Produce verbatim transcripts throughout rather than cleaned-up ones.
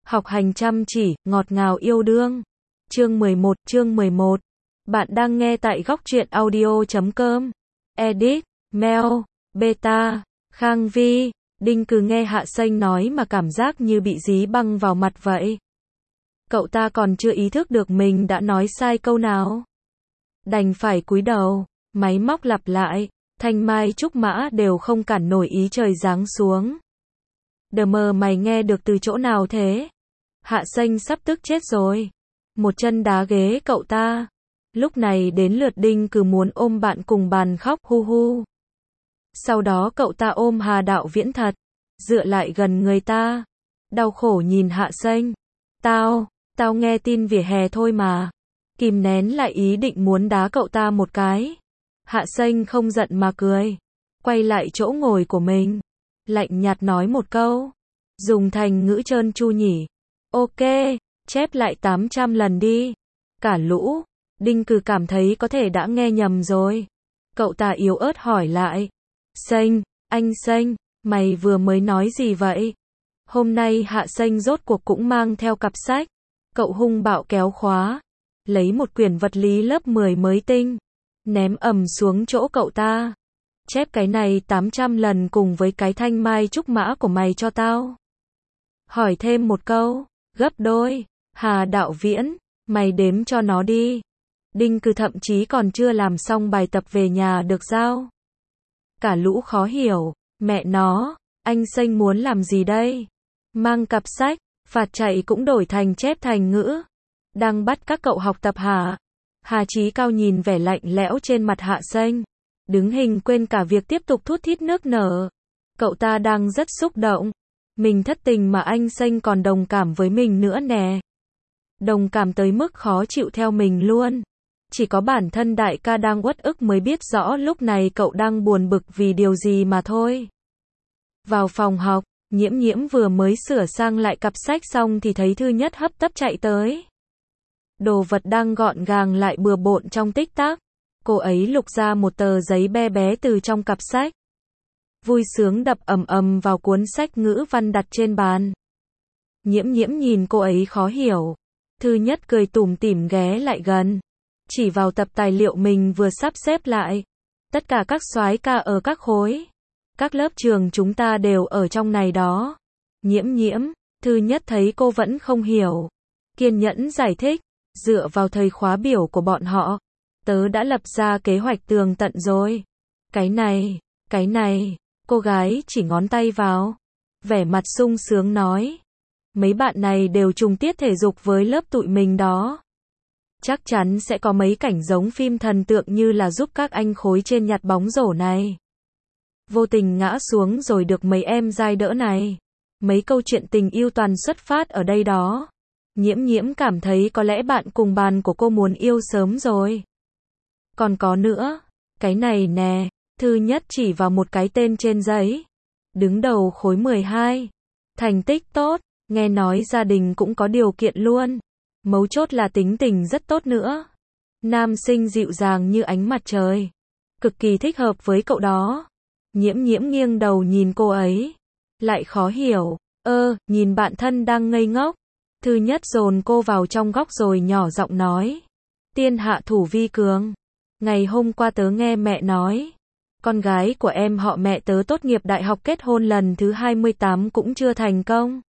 Học hành chăm chỉ, ngọt ngào yêu đương. Chương mười một, chương mười một. Bạn đang nghe tại góc truyện audio chấm com. Edit, Mel, Beta, Khang Vi. Đinh Cừ nghe Hạ Xanh nói mà cảm giác như bị dí băng vào mặt vậy. Cậu ta còn chưa ý thức được mình đã nói sai câu nào. Đành phải cúi đầu, máy móc lặp lại, thanh mai trúc mã đều không cản nổi ý trời giáng xuống. Đờ mờ mày nghe được từ chỗ nào thế? Hạ Xanh sắp tức chết rồi. Một chân đá ghế cậu ta. Lúc này đến lượt Đinh Cừ muốn ôm bạn cùng bàn khóc hu hu. Sau đó cậu ta ôm Hà Đạo Viễn thật, dựa lại gần người ta. Đau khổ nhìn Hạ Xanh. Tao, tao nghe tin vỉa hè thôi mà. Kìm nén lại ý định muốn đá cậu ta một cái. Hạ Xanh không giận mà cười. Quay lại chỗ ngồi của mình. Lạnh nhạt nói một câu. Dùng thành ngữ trơn tru nhỉ. Ok, chép lại tám trăm lần đi. Cả lũ. Đinh Cừ cảm thấy có thể đã nghe nhầm rồi. Cậu ta yếu ớt hỏi lại. Xanh, anh Xanh, mày vừa mới nói gì vậy? Hôm nay Hạ Xanh rốt cuộc cũng mang theo cặp sách. Cậu hung bạo kéo khóa. Lấy một quyển vật lý lớp mười mới tinh. Ném ầm xuống chỗ cậu ta. Chép cái này tám trăm lần cùng với cái thanh mai trúc mã của mày cho tao. Hỏi thêm một câu. Gấp đôi. Hà Đạo Viễn, mày đếm cho nó đi. Đinh Cừ thậm chí còn chưa làm xong bài tập về nhà được giao. Cả lũ khó hiểu. Mẹ nó, anh Xanh muốn làm gì đây? Mang cặp sách, phạt chạy cũng đổi thành chép thành ngữ. Đang bắt các cậu học tập hả? Hà Chí Cao nhìn vẻ lạnh lẽo trên mặt Hạ Xanh. Đứng hình quên cả việc tiếp tục thút thít nước nở. Cậu ta đang rất xúc động. Mình thất tình mà anh Xanh còn đồng cảm với mình nữa nè. Đồng cảm tới mức khó chịu theo mình luôn. Chỉ có bản thân đại ca đang uất ức mới biết rõ lúc này cậu đang buồn bực vì điều gì mà thôi. Vào phòng học, Nhiễm Nhiễm vừa mới sửa sang lại cặp sách xong thì thấy Thư Nhất hấp tấp chạy tới. Đồ vật đang gọn gàng lại bừa bộn trong tích tắc. Cô ấy lục ra một tờ giấy be bé từ trong cặp sách. Vui sướng đập ầm ầm vào cuốn sách ngữ văn đặt trên bàn. Nhiễm Nhiễm nhìn cô ấy khó hiểu. Thư Nhất cười tủm tỉm ghé lại gần. Chỉ vào tập tài liệu mình vừa sắp xếp lại. Tất cả các soái ca ở các khối, các lớp trường chúng ta đều ở trong này đó. Nhiễm Nhiễm, Thư Nhất thấy cô vẫn không hiểu. Kiên nhẫn giải thích. Dựa vào thời khóa biểu của bọn họ, tớ đã lập ra kế hoạch tường tận rồi. Cái này, cái này, cô gái chỉ ngón tay vào. Vẻ mặt sung sướng nói. Mấy bạn này đều trùng tiết thể dục với lớp tụi mình đó. Chắc chắn sẽ có mấy cảnh giống phim thần tượng như là giúp các anh khối trên nhặt bóng rổ này. Vô tình ngã xuống rồi được mấy em giai đỡ này. Mấy câu chuyện tình yêu toàn xuất phát ở đây đó. Nhiễm Nhiễm cảm thấy có lẽ bạn cùng bàn của cô muốn yêu sớm rồi. Còn có nữa, cái này nè, Thư Nhất chỉ vào một cái tên trên giấy. Đứng đầu khối mười hai. Thành tích tốt, nghe nói gia đình cũng có điều kiện luôn. Mấu chốt là tính tình rất tốt nữa. Nam sinh dịu dàng như ánh mặt trời. Cực kỳ thích hợp với cậu đó. Nhiễm Nhiễm nghiêng đầu nhìn cô ấy. Lại khó hiểu. Ơ, nhìn bạn thân đang ngây ngốc. Thư Nhất dồn cô vào trong góc rồi nhỏ giọng nói. Tiên hạ thủ vi cường. Ngày hôm qua tớ nghe mẹ nói. Con gái của em họ mẹ tớ tốt nghiệp đại học kết hôn lần thứ hai mươi tám cũng chưa thành công.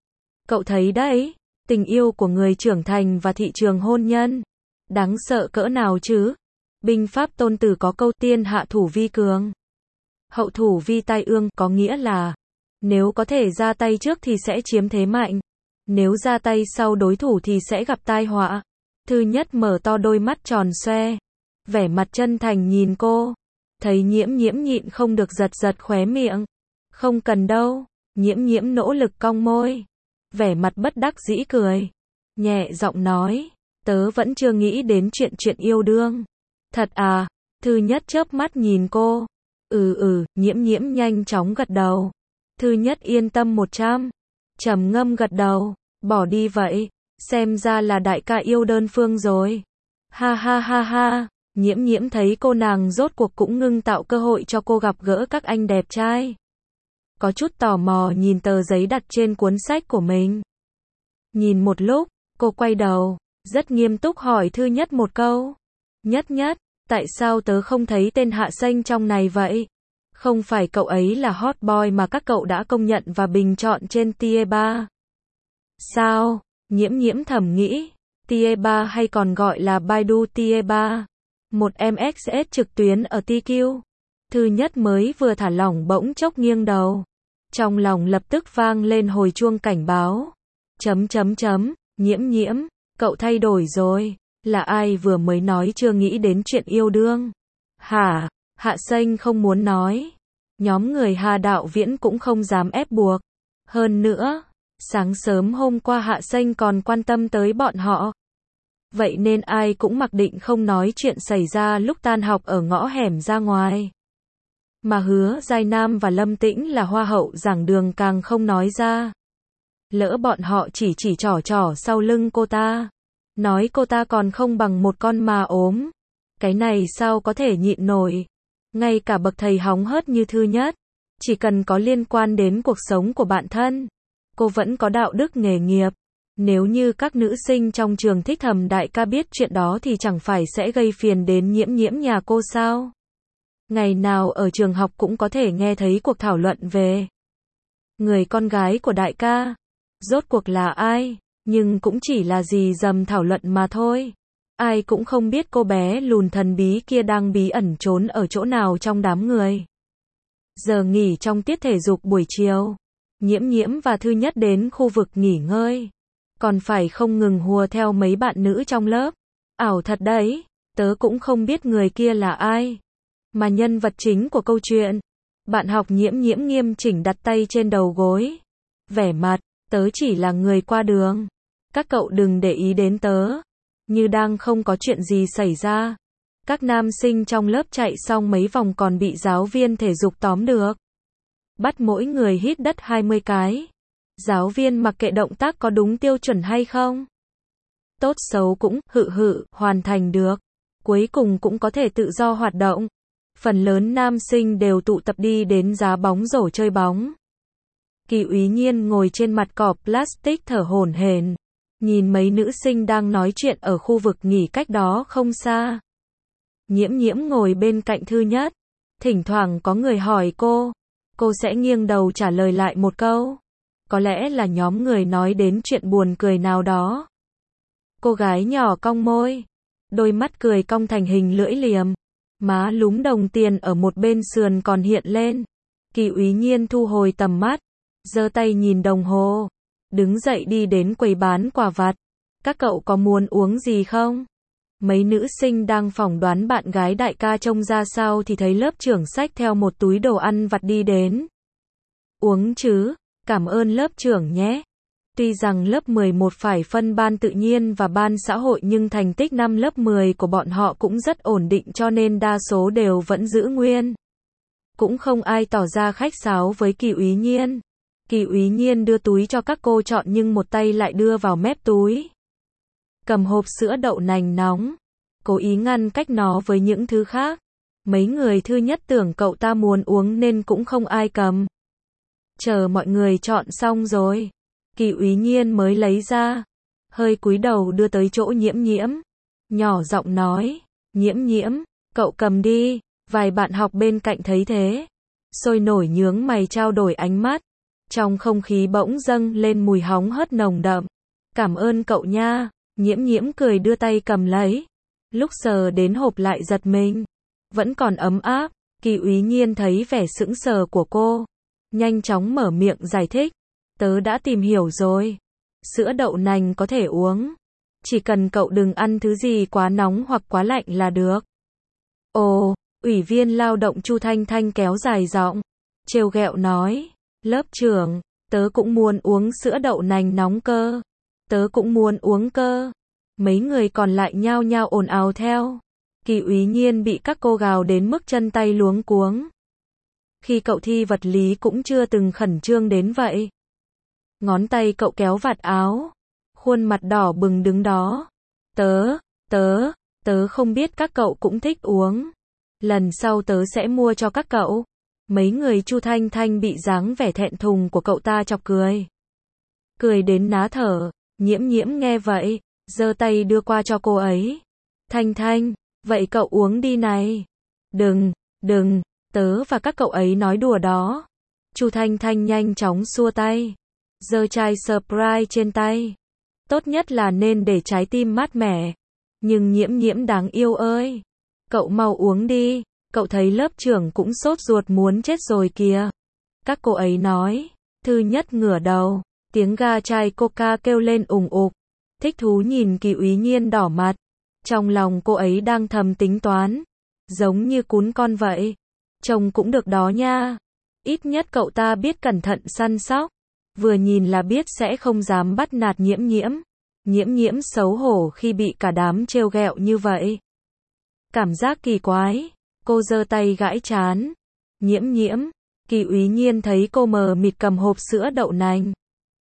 Cậu thấy đấy, tình yêu của người trưởng thành và thị trường hôn nhân. Đáng sợ cỡ nào chứ? Binh pháp Tôn Tử có câu tiên hạ thủ vi cường. Hậu thủ vi tai ương có nghĩa là nếu có thể ra tay trước thì sẽ chiếm thế mạnh. Nếu ra tay sau đối thủ thì sẽ gặp tai họa. Thư Nhất mở to đôi mắt tròn xoe. Vẻ mặt chân thành nhìn cô. Thấy Nhiễm Nhiễm nhịn không được giật giật khóe miệng. Không cần đâu. Nhiễm Nhiễm nỗ lực cong môi. Vẻ mặt bất đắc dĩ cười. Nhẹ giọng nói. Tớ vẫn chưa nghĩ đến chuyện chuyện yêu đương. Thật à? Thư Nhất chớp mắt nhìn cô. Ừ ừ, Nhiễm Nhiễm nhanh chóng gật đầu. Thư Nhất yên tâm một trăm. Trầm ngâm gật đầu. Bỏ đi vậy. Xem ra là đại ca yêu đơn phương rồi. Ha ha ha ha. Nhiễm Nhiễm thấy cô nàng rốt cuộc cũng ngưng tạo cơ hội cho cô gặp gỡ các anh đẹp trai. Có chút tò mò nhìn tờ giấy đặt trên cuốn sách của mình. Nhìn một lúc, cô quay đầu, rất nghiêm túc hỏi Thư Nhất một câu. Nhất Nhất, tại sao tớ không thấy tên Hạ Xanh trong này vậy? Không phải cậu ấy là hot boy mà các cậu đã công nhận và bình chọn trên Tier ba. Sao? Nhiễm Nhiễm thầm nghĩ. Tier ba hay còn gọi là Baidu Tier ba. Một em ích ét trực tuyến ở tê quy. Thư Nhất mới vừa thả lỏng bỗng chốc nghiêng đầu. Trong lòng lập tức vang lên hồi chuông cảnh báo. Chấm chấm chấm, Nhiễm Nhiễm, cậu thay đổi rồi. Là ai vừa mới nói chưa nghĩ đến chuyện yêu đương? Hả? Hạ Xanh không muốn nói. Nhóm người Hà Đạo Viễn cũng không dám ép buộc. Hơn nữa, sáng sớm hôm qua Hạ Xanh còn quan tâm tới bọn họ. Vậy nên ai cũng mặc định không nói chuyện xảy ra lúc tan học ở ngõ hẻm ra ngoài. Mà Hứa Giai Nam và Lâm Tĩnh là hoa hậu giảng đường càng không nói ra. Lỡ bọn họ chỉ chỉ trỏ trỏ sau lưng cô ta. Nói cô ta còn không bằng một con mà ốm. Cái này sao có thể nhịn nổi. Ngay cả bậc thầy hóng hớt như Thư Nhất. Chỉ cần có liên quan đến cuộc sống của bản thân. Cô vẫn có đạo đức nghề nghiệp. Nếu như các nữ sinh trong trường thích Thẩm đại ca biết chuyện đó thì chẳng phải sẽ gây phiền đến Nhiễm Nhiễm nhà cô sao? Ngày nào ở trường học cũng có thể nghe thấy cuộc thảo luận về người con gái của đại ca. Rốt cuộc là ai? Nhưng cũng chỉ là gì dầm thảo luận mà thôi. Ai cũng không biết cô bé lùn thần bí kia đang bí ẩn trốn ở chỗ nào trong đám người. Giờ nghỉ trong tiết thể dục buổi chiều. Nhiễm Nhiễm và Thư Nhất đến khu vực nghỉ ngơi. Còn phải không ngừng hùa theo mấy bạn nữ trong lớp. Ảo thật đấy, tớ cũng không biết người kia là ai. Mà nhân vật chính của câu chuyện. Bạn học Nhiễm Nhiễm nghiêm chỉnh đặt tay trên đầu gối. Vẻ mặt, tớ chỉ là người qua đường. Các cậu đừng để ý đến tớ. Như đang không có chuyện gì xảy ra. Các nam sinh trong lớp chạy xong mấy vòng còn bị giáo viên thể dục tóm được. Bắt mỗi người hít đất hai mươi cái. Giáo viên mặc kệ động tác có đúng tiêu chuẩn hay không. Tốt xấu cũng, hự hự, hoàn thành được. Cuối cùng cũng có thể tự do hoạt động. Phần lớn nam sinh đều tụ tập đi đến giá bóng rổ chơi bóng. Kỳ Úy Nhiên ngồi trên mặt cỏ plastic thở hổn hển. Nhìn mấy nữ sinh đang nói chuyện ở khu vực nghỉ cách đó không xa. Nhiễm Nhiễm ngồi bên cạnh Thư Nhất. Thỉnh thoảng có người hỏi cô. Cô sẽ nghiêng đầu trả lời lại một câu. Có lẽ là nhóm người nói đến chuyện buồn cười nào đó. Cô gái nhỏ cong môi. Đôi mắt cười cong thành hình lưỡi liềm. Má lúm đồng tiền ở một bên sườn còn hiện lên. Kỳ Úy Nhiên thu hồi tầm mắt. Giơ tay nhìn đồng hồ. Đứng dậy đi đến quầy bán quà vặt. Các cậu có muốn uống gì không? Mấy nữ sinh đang phỏng đoán bạn gái đại ca trông ra sao thì thấy lớp trưởng xách theo một túi đồ ăn vặt đi đến. Uống chứ, cảm ơn lớp trưởng nhé. Tuy rằng lớp mười một phải phân ban tự nhiên và ban xã hội nhưng thành tích năm lớp mười của bọn họ cũng rất ổn định cho nên đa số đều vẫn giữ nguyên. Cũng không ai tỏ ra khách sáo với Kỳ Úy Nhiên. Kỳ Úy Nhiên đưa túi cho các cô chọn nhưng một tay lại đưa vào mép túi. Cầm hộp sữa đậu nành nóng. Cố ý ngăn cách nó với những thứ khác. Mấy người Thư Nhất tưởng cậu ta muốn uống nên cũng không ai cầm. Chờ mọi người chọn xong rồi. Kỳ Úy Nhiên mới lấy ra. Hơi cúi đầu đưa tới chỗ Nhiễm Nhiễm. Nhỏ giọng nói. Nhiễm Nhiễm, cậu cầm đi. Vài bạn học bên cạnh thấy thế. Sôi nổi nhướng mày trao đổi ánh mắt. Trong không khí bỗng dâng lên mùi hóng hớt nồng đậm. Cảm ơn cậu nha. Nhiễm Nhiễm cười đưa tay cầm lấy. Lúc sờ đến hộp lại giật mình. Vẫn còn ấm áp. Kỳ Úy Nhiên thấy vẻ sững sờ của cô. Nhanh chóng mở miệng giải thích. Tớ đã tìm hiểu rồi. Sữa đậu nành có thể uống. Chỉ cần cậu đừng ăn thứ gì quá nóng hoặc quá lạnh là được. Ồ, Ủy viên lao động Chu Thanh Thanh kéo dài giọng. Trêu ghẹo nói. Lớp trưởng, tớ cũng muốn uống sữa đậu nành nóng cơ. Tớ cũng muốn uống cơ. Mấy người còn lại nhao nhao ồn ào theo. Kỳ Úy Nhiên bị các cô gào đến mức chân tay luống cuống. Khi cậu thi vật lý cũng chưa từng khẩn trương đến vậy. Ngón tay cậu kéo vạt áo. Khuôn mặt đỏ bừng đứng đó. Tớ, tớ, tớ không biết các cậu cũng thích uống. Lần sau tớ sẽ mua cho các cậu. Mấy người Chu Thanh Thanh bị dáng vẻ thẹn thùng của cậu ta chọc cười. Cười đến ná thở. Nhiễm nhiễm nghe vậy, giơ tay đưa qua cho cô ấy. Thanh Thanh, vậy cậu uống đi này. Đừng, đừng, tớ và các cậu ấy nói đùa đó. Chu Thanh Thanh nhanh chóng xua tay. Giơ chai Sprite trên tay. Tốt nhất là nên để trái tim mát mẻ. Nhưng nhiễm nhiễm đáng yêu ơi. Cậu mau uống đi, cậu thấy lớp trưởng cũng sốt ruột muốn chết rồi kìa. Các cô ấy nói. Thư Nhất ngửa đầu, tiếng ga chai coca kêu lên ùng ục. Thích thú nhìn Kỳ Úy Nhiên đỏ mặt. Trong lòng cô ấy đang thầm tính toán. Giống như cún con vậy. Trông cũng được đó nha. Ít nhất cậu ta biết cẩn thận săn sóc. Vừa nhìn là biết sẽ không dám bắt nạt nhiễm nhiễm. Nhiễm nhiễm xấu hổ khi bị cả đám trêu ghẹo như vậy. Cảm giác kỳ quái. Cô giơ tay gãi trán. Nhiễm nhiễm. Kỳ Úy Nhiên thấy cô mờ mịt cầm hộp sữa đậu nành.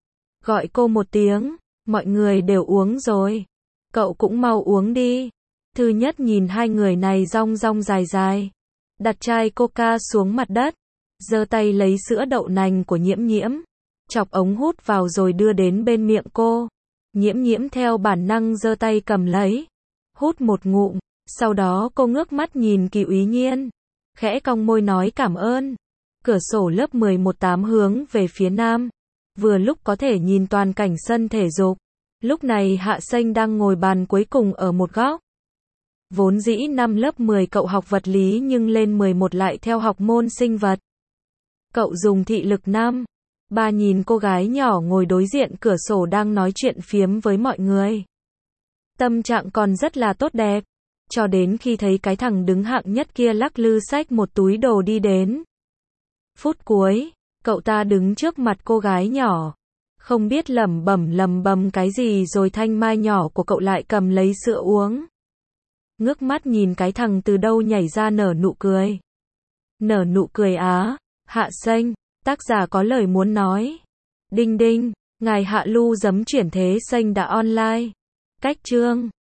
Gọi cô một tiếng. Mọi người đều uống rồi. Cậu cũng mau uống đi. Thư Nhất nhìn hai người này rong rong dài dài. Đặt chai coca xuống mặt đất. Giơ tay lấy sữa đậu nành của nhiễm nhiễm. Chọc ống hút vào rồi đưa đến bên miệng cô. Nhiễm nhiễm theo bản năng giơ tay cầm lấy. Hút một ngụm. Sau đó cô ngước mắt nhìn Kỳ Úy Nhiên. Khẽ cong môi nói cảm ơn. Cửa sổ lớp mười một tám hướng về phía nam. Vừa lúc có thể nhìn toàn cảnh sân thể dục. Lúc này Hạ Xanh đang ngồi bàn cuối cùng ở một góc. Vốn dĩ năm lớp mười cậu học vật lý nhưng lên mười một lại theo học môn sinh vật. Cậu dùng thị lực năm. Ba nhìn cô gái nhỏ ngồi đối diện cửa sổ đang nói chuyện phiếm với mọi người. Tâm trạng còn rất là tốt đẹp. Cho đến khi thấy cái thằng đứng hạng nhất kia lắc lư xách một túi đồ đi đến. Phút cuối, cậu ta đứng trước mặt cô gái nhỏ. Không biết lẩm bẩm lầm bầm cái gì rồi thanh mai nhỏ của cậu lại cầm lấy sữa uống. Ngước mắt nhìn cái thằng từ đâu nhảy ra nở nụ cười. Nở nụ cười á, Hạ Xanh, tác giả có lời muốn nói. Đinh đinh, ngài Hạ Lưu giấm chuyển thế xanh đã online. Cách chương